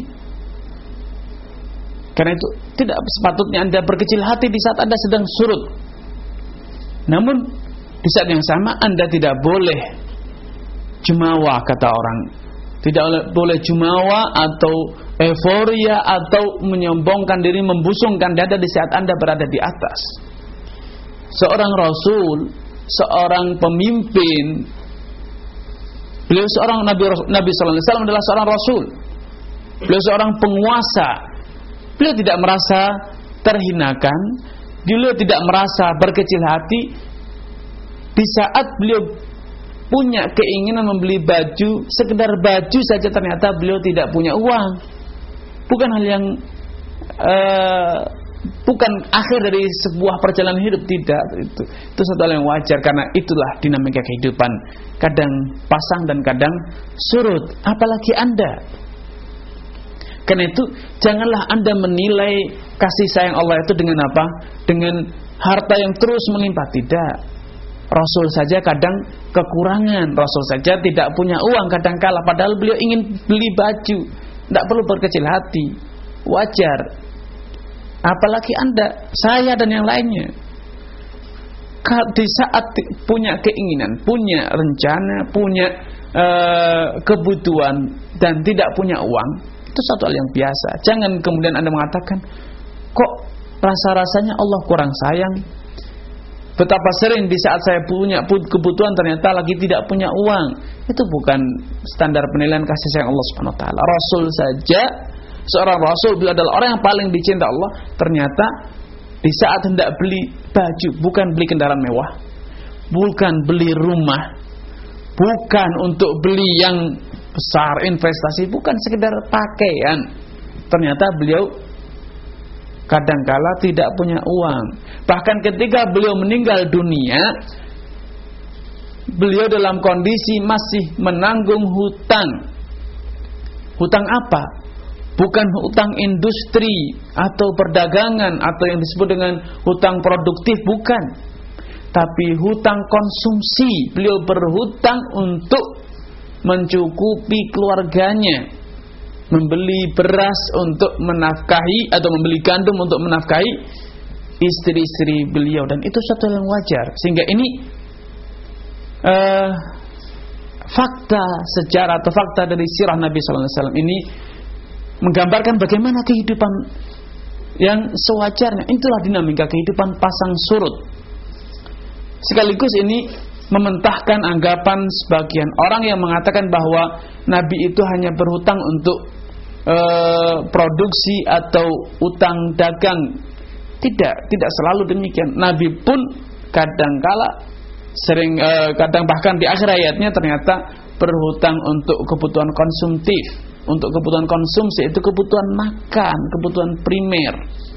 Karena itu tidak sepatutnya Anda berkecil hati di saat Anda sedang surut. Namun di saat yang sama Anda tidak boleh jumawa, kata orang. Tidak boleh jumawa atau euforia atau menyombongkan diri, membusungkan dada di saat Anda berada di atas. Seorang rasul, seorang pemimpin, beliau seorang Nabi, Nabi sallallahu alaihi wasallam adalah seorang rasul. Beliau seorang penguasa. Beliau tidak merasa terhinakan, beliau tidak merasa berkecil hati di saat beliau punya keinginan membeli baju, sekedar baju saja ternyata beliau tidak punya uang. Bukan hal yang uh, bukan akhir dari sebuah perjalanan hidup, tidak. Itu itu satu hal yang wajar karena itulah dinamika kehidupan. Kadang pasang dan kadang surut, apalagi Anda. Karena itu janganlah Anda menilai kasih sayang Allah itu dengan apa? Dengan harta yang terus melimpah, tidak. Rasul saja kadang kekurangan, Rasul saja tidak punya uang kadangkala padahal beliau ingin beli baju. Tidak perlu berkecil hati, wajar. Apalagi Anda, saya dan yang lainnya. Di saat punya keinginan, punya rencana, punya uh, kebutuhan dan tidak punya uang, itu satu hal yang biasa. Jangan kemudian Anda mengatakan, kok rasa-rasanya Allah kurang sayang. Betapa sering di saat saya punya kebutuhan ternyata lagi tidak punya uang. Itu bukan standar penilaian kasih sayang Allah Subhanahu wa taala. Rasul saja, seorang rasul, beliau adalah orang yang paling dicinta Allah, ternyata di saat hendak beli baju, bukan beli kendaraan mewah, bukan beli rumah, bukan untuk beli yang besar investasi, bukan sekedar pakaian, ternyata beliau kadangkala tidak punya uang. Bahkan ketika beliau meninggal dunia, beliau dalam kondisi masih menanggung hutang. Hutang apa? Bukan hutang industri atau perdagangan atau yang disebut dengan hutang produktif, bukan. Tapi hutang konsumsi. Beliau berhutang untuk mencukupi keluarganya, membeli beras untuk menafkahi atau membeli gandum untuk menafkahi istri-istri beliau, dan itu satu yang wajar. Sehingga ini uh, fakta sejarah atau fakta dari sirah Nabi sallallahu alaihi wasallam ini menggambarkan bagaimana kehidupan yang sewajarnya. Itulah dinamika kehidupan pasang surut. Sekaligus ini mementahkan anggapan sebagian orang yang mengatakan bahwa Nabi itu hanya berhutang untuk e, produksi atau utang dagang. Tidak, tidak selalu demikian. Nabi pun kadangkala sering e, kadang bahkan di akhir ayatnya ternyata berhutang untuk kebutuhan konsumtif. Untuk kebutuhan konsumsi, itu kebutuhan makan, kebutuhan primer.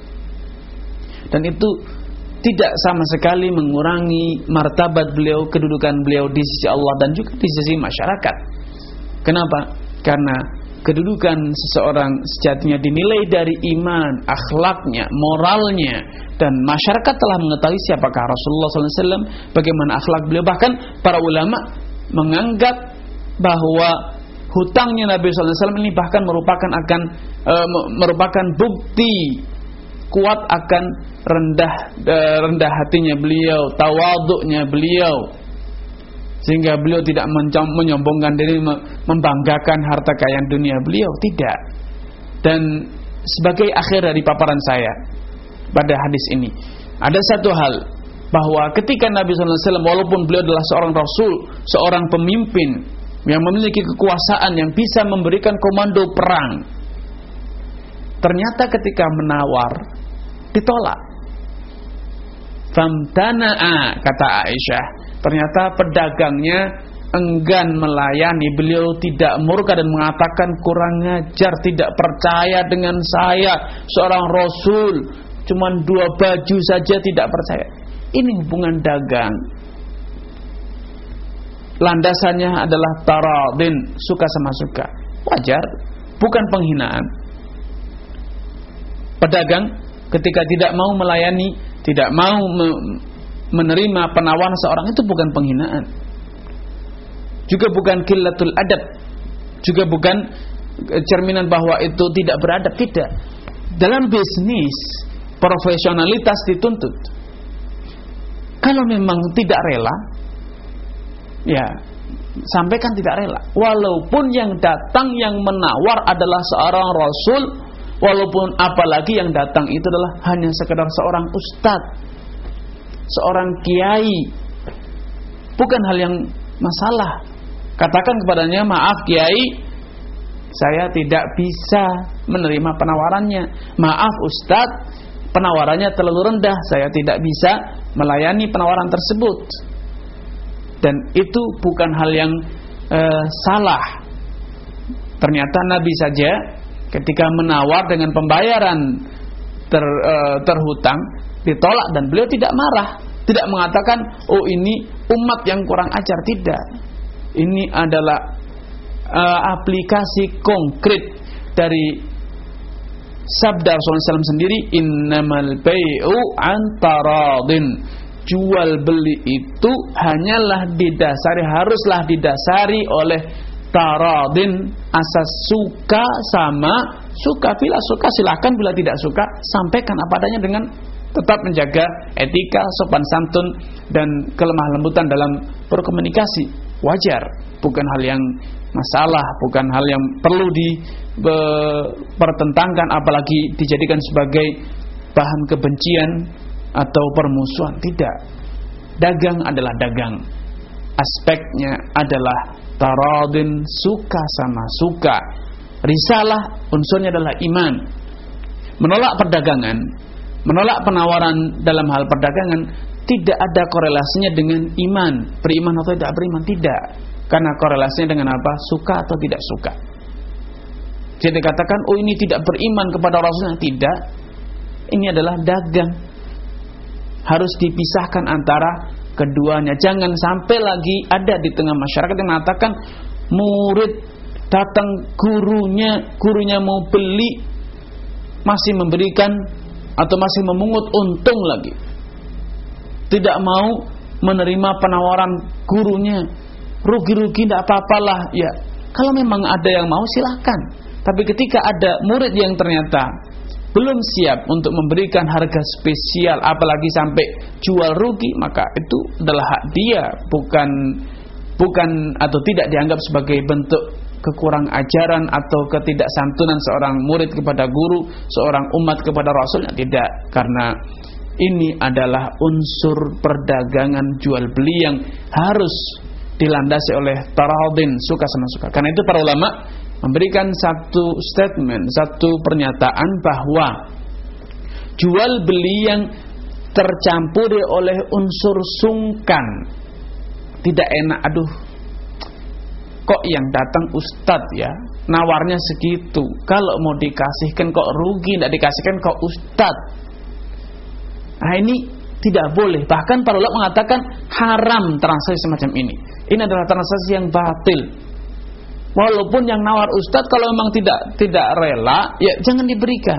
Dan itu tidak sama sekali mengurangi martabat beliau, kedudukan beliau di sisi Allah dan juga di sisi masyarakat. Kenapa? Karena kedudukan seseorang sejatinya dinilai dari iman, akhlaknya, moralnya, dan masyarakat telah mengetahui siapakah Rasulullah sallallahu alaihi wasallam, bagaimana akhlak beliau. Bahkan para ulama menganggap bahwa hutangnya Nabi sallallahu alaihi wasallam ini bahkan merupakan akan e, merupakan bukti kuat akan rendah e, rendah hatinya beliau, tawaduknya beliau, sehingga beliau tidak menyombongkan diri, membanggakan harta kekayaan dunia beliau, tidak. Dan sebagai akhir dari paparan saya pada hadis ini, ada satu hal, bahwa ketika Nabi sallallahu alaihi wasallam walaupun beliau adalah seorang rasul, seorang pemimpin yang memiliki kekuasaan, yang bisa memberikan komando perang, ternyata ketika menawar ditolak. Famtana'a, kata Aisyah, ternyata pedagangnya enggan melayani beliau, tidak murka dan mengatakan kurang ngajar, tidak percaya dengan saya seorang rasul, cuman dua baju saja tidak percaya. Ini hubungan dagang, landasannya adalah taradin, suka sama suka, wajar, bukan penghinaan. Pedagang ketika tidak mau melayani, tidak mau me- menerima penawaran seorang, itu bukan penghinaan, juga bukan qillatul adab, juga bukan cerminan bahwa itu tidak beradab, tidak. Dalam bisnis profesionalitas dituntut. Kalau memang tidak rela, ya sampaikan tidak rela. Walaupun yang datang, yang menawar adalah seorang rasul, walaupun apalagi yang datang itu adalah hanya sekedar seorang ustadz, seorang kiai, bukan hal yang masalah. Katakan kepadanya, maaf kiai, saya tidak bisa menerima penawarannya. Maaf ustadz, penawarannya terlalu rendah, saya tidak bisa melayani penawaran tersebut. dan itu bukan hal yang uh, salah. Ternyata Nabi saja ketika menawar dengan pembayaran ter, uh, terhutang ditolak dan beliau tidak marah, tidak mengatakan oh ini umat yang kurang ajar, tidak. Ini adalah uh, aplikasi konkret dari sabda Rasulullah shallallahu alaihi wasallam sendiri, innamal bai'u antaradin. Jual beli itu hanyalah didasari, haruslah didasari oleh taradin, asas suka sama suka. Bila suka silakan, bila tidak suka sampaikan apa adanya dengan tetap menjaga etika, sopan santun dan kelemah lembutan dalam berkomunikasi. Wajar, bukan hal yang masalah, bukan hal yang perlu dipertentangkan, apalagi dijadikan sebagai bahan kebencian atau permusuhan. Tidak. Dagang adalah dagang. Aspeknya adalah taradin, suka sama suka. Risalah unsurnya adalah iman. Menolak perdagangan, menolak penawaran dalam hal perdagangan tidak ada korelasinya dengan iman, beriman atau tidak beriman, tidak. Karena korelasinya dengan apa? Suka atau tidak suka. Jadi dikatakan, oh ini tidak beriman kepada Rasulullah, tidak. Ini adalah dagang. Harus dipisahkan antara keduanya. Jangan sampai lagi ada di tengah masyarakat yang mengatakan murid datang gurunya, gurunya mau beli masih memberikan atau masih memungut untung lagi. Tidak mau menerima penawaran gurunya. Rugi-rugi tidak apa-apalah. Ya, kalau memang ada yang mau silahkan. Tapi ketika ada murid yang ternyata belum siap untuk memberikan harga spesial, apalagi sampai jual rugi, maka itu adalah hak dia, bukan bukan atau tidak dianggap sebagai bentuk kekurang ajaran atau ketidaksantunan seorang murid kepada guru, seorang umat kepada Rasulnya, tidak. Karena ini adalah unsur perdagangan jual beli yang harus dilandasi oleh taradin, suka sama suka. Karena itu para ulama memberikan satu statement, satu pernyataan bahwa jual beli yang tercampuri oleh unsur sungkan, tidak enak. Aduh, kok yang datang ustadz ya, nawarnya segitu, kalau mau dikasihkan kok rugi, tidak dikasihkan kok ustadz. Nah ini tidak boleh. Bahkan para ulama mengatakan haram transaksi semacam ini. Ini adalah transaksi yang batil. Walaupun yang nawar ustadz kalau memang tidak tidak rela, ya jangan diberikan.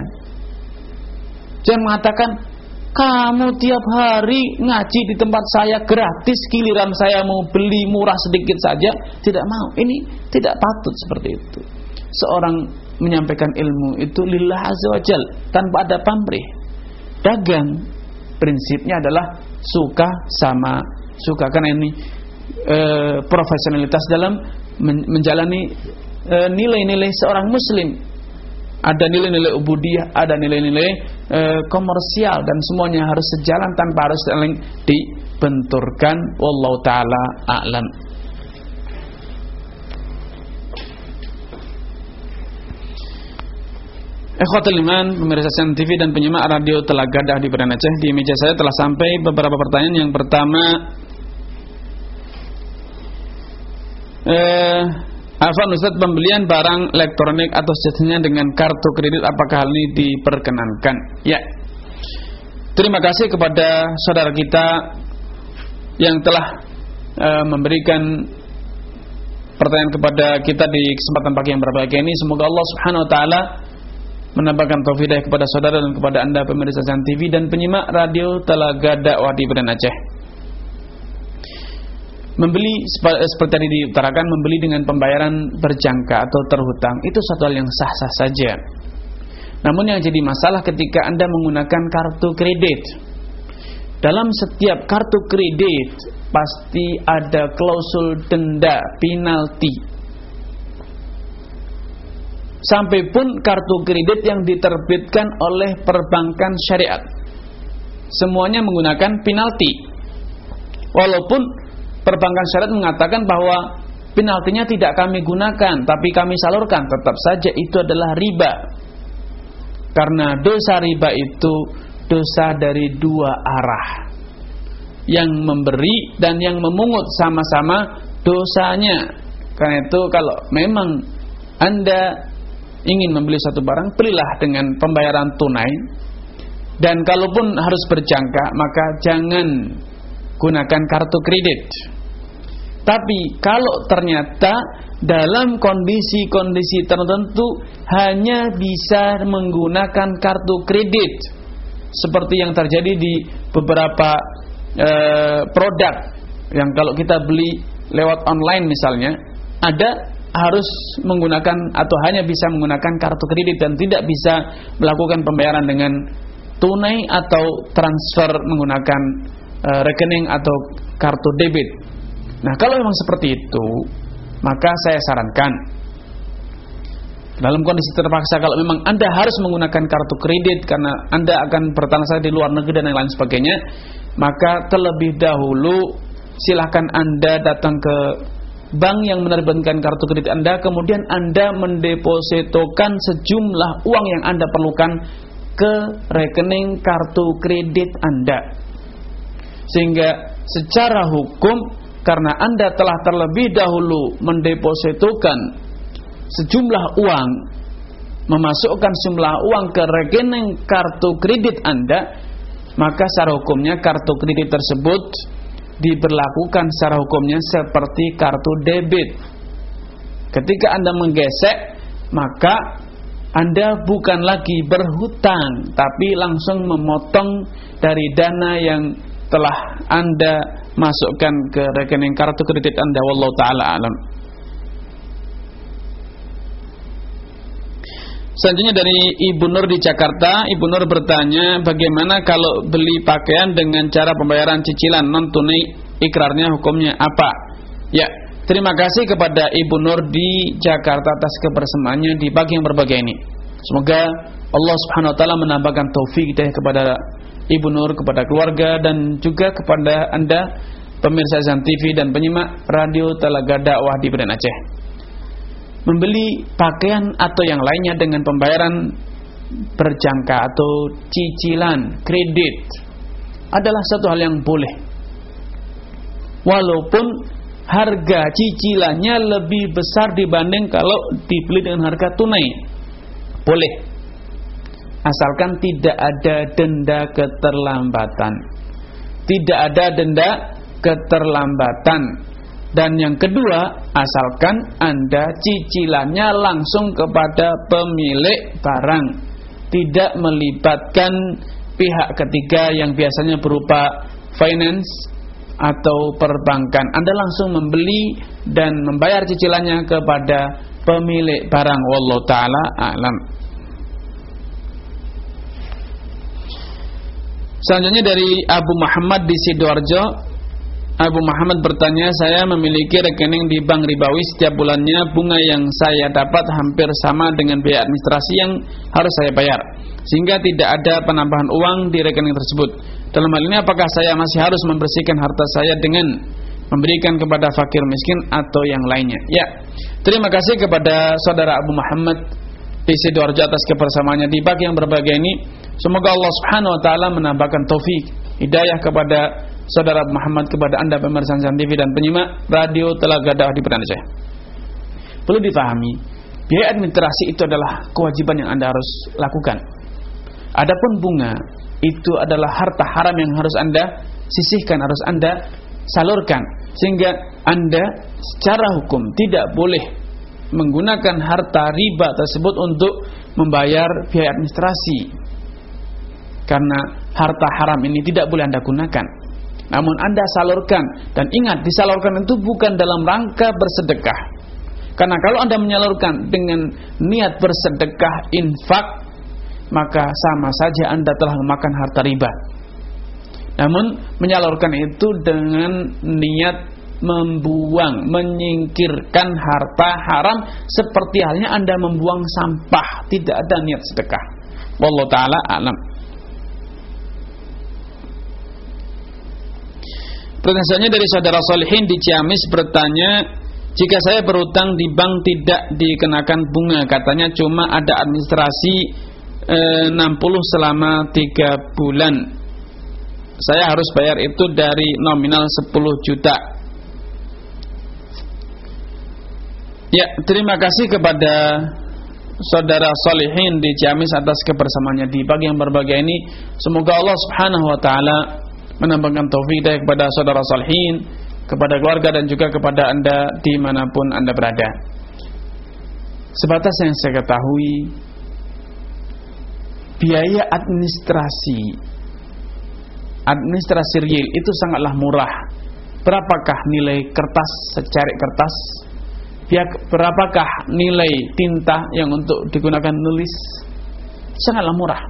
Jangan mengatakan kamu tiap hari ngaji di tempat saya gratis, giliran saya mau beli murah sedikit saja tidak mau. Ini tidak patut seperti itu. Seorang menyampaikan ilmu itu lillah azza wajal tanpa ada pamrih. Dagang prinsipnya adalah suka sama suka. Karena ini e, profesionalitas dalam menjalani e, nilai-nilai seorang muslim. Ada nilai-nilai ubudiyah, ada nilai-nilai e, komersial, dan semuanya harus sejalan tanpa harus saling dibenturkan. Wallahu taala a'lam. Ikhwatul iman, pemirsa Sian T V dan penyimak radio Telagadah di Banda Aceh, di meja saya telah sampai beberapa pertanyaan. Yang pertama, eh, Afwan Ustaz, pembelian barang elektronik atau sejenisnya dengan kartu kredit, apakah hal ini diperkenankan? Ya. Terima kasih kepada saudara kita yang telah eh, memberikan pertanyaan kepada kita di kesempatan pagi yang berbahagia ini. Semoga Allah Subhanahu wa taala menambahkan taufik kepada saudara dan kepada Anda pemirsa Sian T V dan penyimak radio Telaga Dakwah di Banda Aceh. Membeli seperti tadi diutarakan, membeli dengan pembayaran berjangka atau terhutang itu satu hal yang sah-sah saja. Namun yang jadi masalah ketika Anda menggunakan kartu kredit. Dalam setiap kartu kredit pasti ada klausul denda, penalti. Sampai pun kartu kredit yang diterbitkan oleh perbankan syariat, semuanya menggunakan penalti. Walaupun perbankan syariat mengatakan bahwa penaltinya tidak kami gunakan, tapi kami salurkan, tetap saja itu adalah riba. Karena dosa riba itu dosa dari dua arah. yang memberi dan yang memungut sama-sama dosanya. Karena itu kalau memang Anda ingin membeli satu barang, belilah dengan pembayaran tunai. Dan kalaupun harus berjangka, maka jangan gunakan kartu kredit. Tapi kalau ternyata dalam kondisi-kondisi tertentu hanya bisa menggunakan kartu kredit, seperti yang terjadi di beberapa e, produk yang kalau kita beli lewat online misalnya, ada harus menggunakan atau hanya bisa menggunakan kartu kredit dan tidak bisa melakukan pembayaran dengan tunai atau transfer menggunakan e, rekening atau kartu debit. Nah, kalau memang seperti itu, maka saya sarankan dalam kondisi terpaksa, kalau memang Anda harus menggunakan kartu kredit karena Anda akan bertransaksi di luar negeri dan yang lain sebagainya, maka terlebih dahulu silahkan Anda datang ke bank yang menerbitkan kartu kredit Anda, kemudian Anda mendepositokan sejumlah uang yang Anda perlukan ke rekening kartu kredit Anda. Sehingga secara hukum, karena Anda telah terlebih dahulu mendepositokan sejumlah uang, memasukkan sejumlah uang ke rekening kartu kredit Anda, maka secara hukumnya kartu kredit tersebut diberlakukan secara hukumnya seperti kartu debit. Ketika Anda menggesek, maka Anda bukan lagi berhutang, tapi langsung memotong dari dana yang telah Anda masukkan ke rekening kartu kredit Anda. Wallahu ta'ala alam. Selanjutnya dari Ibu Nur di Jakarta. Ibu Nur bertanya, bagaimana kalau beli pakaian dengan cara pembayaran cicilan non tunai, ikrarnya hukumnya apa? Ya, terima kasih kepada Ibu Nur di Jakarta atas kebersamaannya di pagi yang berbahagia ini. Semoga Allah Subhanahu wa taala menambahkan taufik hidayah kepada Ibu Nur, kepada keluarga, dan juga kepada Anda pemirsa Azan T V dan penyimak Radio Telaga Dakwah di Medan Aceh. Membeli pakaian atau yang lainnya dengan pembayaran berjangka atau cicilan kredit adalah satu hal yang boleh, walaupun harga cicilannya lebih besar dibanding kalau dibeli dengan harga tunai. Boleh, asalkan tidak ada denda keterlambatan. Tidak ada denda keterlambatan. Dan yang kedua, asalkan Anda cicilannya langsung kepada pemilik barang, tidak melibatkan pihak ketiga yang biasanya berupa finance atau perbankan. Anda langsung membeli dan membayar cicilannya kepada pemilik barang. Wallahu ta'ala a'lam. Selanjutnya dari Abu Muhammad di Sidoarjo. Abu Muhammad bertanya, saya memiliki rekening di bank ribawi, setiap bulannya bunga yang saya dapat hampir sama dengan biaya administrasi yang harus saya bayar, sehingga tidak ada penambahan uang di rekening tersebut. Dalam hal ini apakah saya masih harus membersihkan harta saya dengan memberikan kepada fakir miskin atau yang lainnya? Ya, terima kasih kepada saudara Abu Muhammad di Sidoarjo atas kebersamaannya di pagi yang berbahagia ini. Semoga Allah Subhanahu wa taala menambahkan taufik hidayah kepada saudara Muhammad, kepada Anda pemirsa Azan T V dan penyimak Radio Telaga Dakwah di Medan Aceh. Perlu dipahami, biaya administrasi itu adalah kewajiban yang Anda harus lakukan. Adapun bunga itu adalah harta haram yang harus Anda sisihkan, harus Anda salurkan, sehingga Anda secara hukum tidak boleh menggunakan harta riba tersebut untuk membayar biaya administrasi, karena harta haram ini tidak boleh Anda gunakan. Namun Anda salurkan, dan ingat, disalurkan itu bukan dalam rangka bersedekah. Karena kalau Anda menyalurkan dengan niat bersedekah, infak, maka sama saja Anda telah memakan harta riba. Namun menyalurkan itu dengan niat membuang, menyingkirkan harta haram, seperti halnya Anda membuang sampah, tidak ada niat sedekah. Wallahu ta'ala a'lam. Pertanyaannya dari saudara Solihin di Ciamis bertanya, jika saya berutang di bank tidak dikenakan bunga, katanya cuma ada administrasi eh, enam puluh selama tiga bulan. saya harus bayar itu dari nominal sepuluh juta. Ya, terima kasih kepada saudara Solihin di Ciamis atas kebersamaannya di pagi yang berbahagia ini. Semoga Allah Subhanahu wa taala menambahkan taufik kepada saudara Solihin, kepada keluarga dan juga kepada Anda dimanapun Anda berada. Sebatas yang saya ketahui, biaya administrasi administrasi real itu sangatlah murah. Berapakah nilai kertas secari kertas? Berapakah nilai tinta yang untuk digunakan nulis? Sangatlah murah.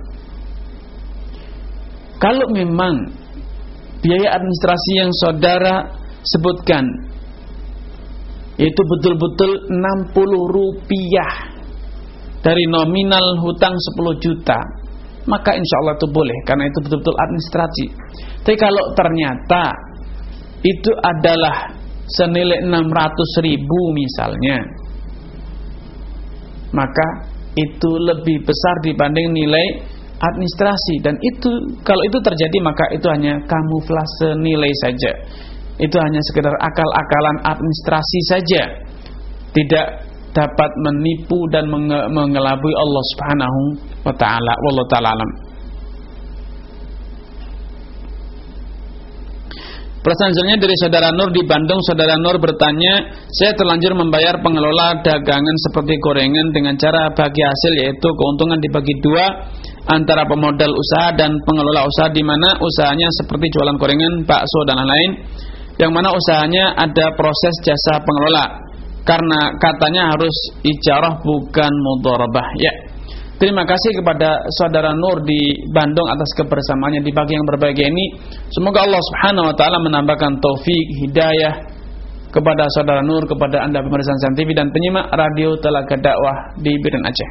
Kalau memang biaya administrasi yang saudara sebutkan itu betul-betul enam puluh rupiah dari nominal hutang sepuluh juta, maka insya Allah itu boleh, karena itu betul-betul administrasi. Tapi kalau ternyata itu adalah senilai enam ratus ribu misalnya, maka itu lebih besar dibanding nilai administrasi. Dan itu, kalau itu terjadi, maka itu hanya kamuflase nilai saja. Itu hanya sekedar akal-akalan administrasi saja, tidak dapat menipu dan mengelabui Allah Subhanahu wa taala. Wallahu taala alam. Pertanyaan selanjutnya dari saudara Nur di Bandung. Saudara Nur bertanya, saya terlanjur membayar pengelola dagangan seperti gorengan dengan cara bagi hasil, yaitu keuntungan dibagi dua antara pemodal usaha dan pengelola usaha, di mana usahanya seperti jualan gorengan, bakso dan lain-lain, yang mana usahanya ada proses jasa pengelola, karena katanya harus ijarah bukan mudharabah. Ya, terima kasih kepada saudara Nur di Bandung atas kebersamaannya di pagi yang berbahagia ini. Semoga Allah Subhanahu wa taala menambahkan taufik hidayah kepada saudara Nur, kepada Anda pemirsa San T V dan penyimak radio Telaga Dakwah di Biren Aceh.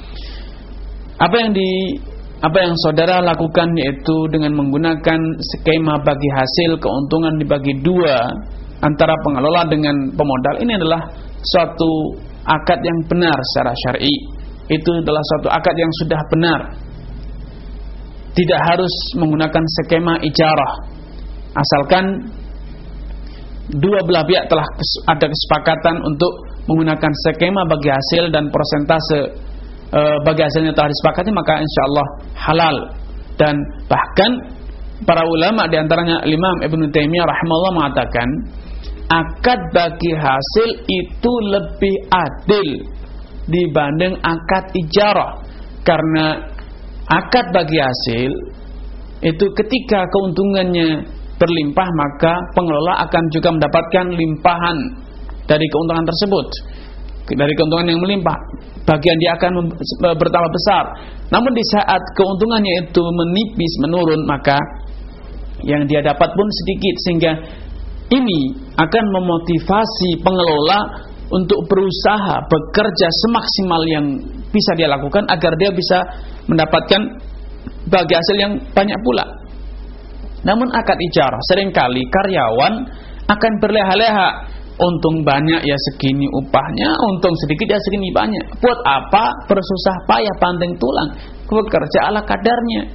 Apa yang di apa yang saudara lakukan yaitu dengan menggunakan skema bagi hasil, keuntungan dibagi dua antara pengelola dengan pemodal, ini adalah suatu akad yang benar secara syar'i. Itu adalah suatu akad yang sudah benar. Tidak harus menggunakan skema ijarah, asalkan dua belah pihak telah ada kesepakatan untuk menggunakan skema bagi hasil dan persentase e, bagi hasilnya telah disepakati, maka insyaallah halal. Dan bahkan para ulama diantaranya Imam Ibnu Taimiyah rahimahullah mengatakan akad bagi hasil itu lebih adil dibanding akad ijarah, karena akad bagi hasil itu ketika keuntungannya berlimpah, maka pengelola akan juga mendapatkan limpahan dari keuntungan tersebut. Dari keuntungan yang melimpah, bagian dia akan bertambah besar. Namun di saat keuntungannya itu menipis, menurun, maka yang dia dapat pun sedikit, sehingga ini akan memotivasi pengelola untuk berusaha bekerja semaksimal yang bisa dia lakukan agar dia bisa mendapatkan bagi hasil yang banyak pula. Namun akad ijarah seringkali karyawan akan berleha-leha, untung banyak ya segini upahnya, untung sedikit ya segini banyak. Buat apa bersusah payah banting tulang, bekerja ala kadarnya.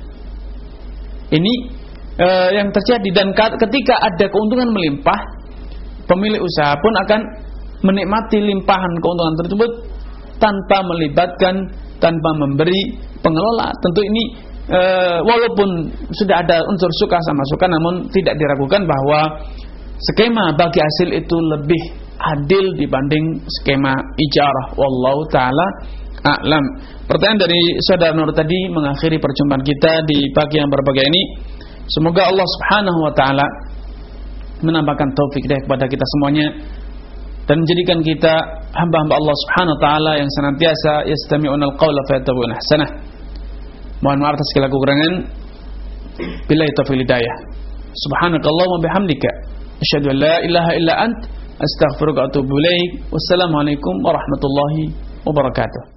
Ini eh, yang terjadi. Dan ketika ada keuntungan melimpah, pemilik usaha pun akan menikmati limpahan keuntungan tersebut tanpa melibatkan, tanpa memberi pengelola. Tentu ini e, walaupun sudah ada unsur suka sama suka, namun tidak diragukan bahwa skema bagi hasil itu lebih adil dibanding skema ijarah. Wallahu taala a'lam. Pertanyaan dari saudara Nur tadi mengakhiri perjumpaan kita di pagi yang berbahagia ini. Semoga Allah Subhanahu wa taala menambahkan taufik kepada kita semuanya dan menjadikan kita hamba-hamba Allah Subhanahu wa taala yang senantiasa yastami'unal qawla fayattabi'una ahsanah. Mohon maaf atas segala kekurangan. Billahi taufiq hidayah. Subhanakallahumma bihamdika asyhadu an la ilaha illa ant astaghfiruka wa atubu ilaik. Wassalamualaikum warahmatullahi wabarakatuh.